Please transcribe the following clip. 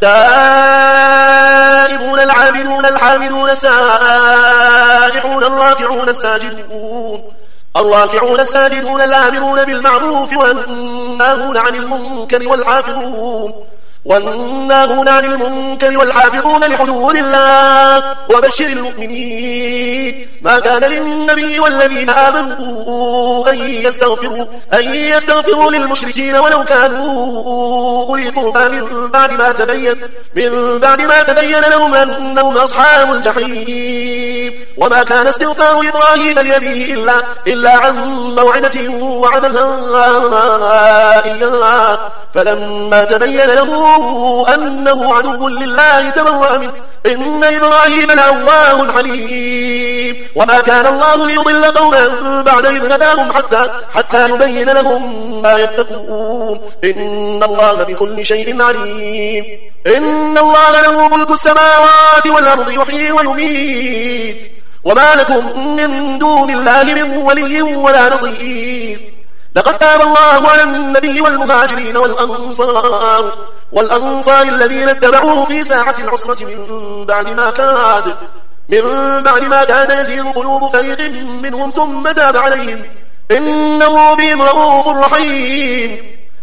التائبون العابدون الحامدون السائحون الراكعون الساجدون الآمرون بالمعروف والناهون عن المنكر والحافظون لحدود الله وبشر المؤمنين. ما كان للنبي والذين آمنوا أن يستغفروا للمشركين ولو كانوا أولي قربى من بعد ما تبين لهم أنهم أصحاب الجحيم. وما كان استغفار إبراهيم لأبيه إلا عن موعدة وعدها إياه فلما تبين له أنه عدو لله تبرأ منه إن إبراهيم لأواه حليم. وما كان الله ليضل قوما بعد إذ هداهم حتى يبين لهم ما يتقون إن الله بكل شيء عليم. إن الله له ملك السماوات والأرض يحيي ويميت وما لكم من دون الله من ولي ولا نصير. لقد تاب الله على النبي والمهاجرين والأنصار الذين اتبعوه في ساعة العسرة من بعد ما كاد يزيغ قلوب فريق منهم ثم تاب عليهم إنه بهم رؤوف رحيم.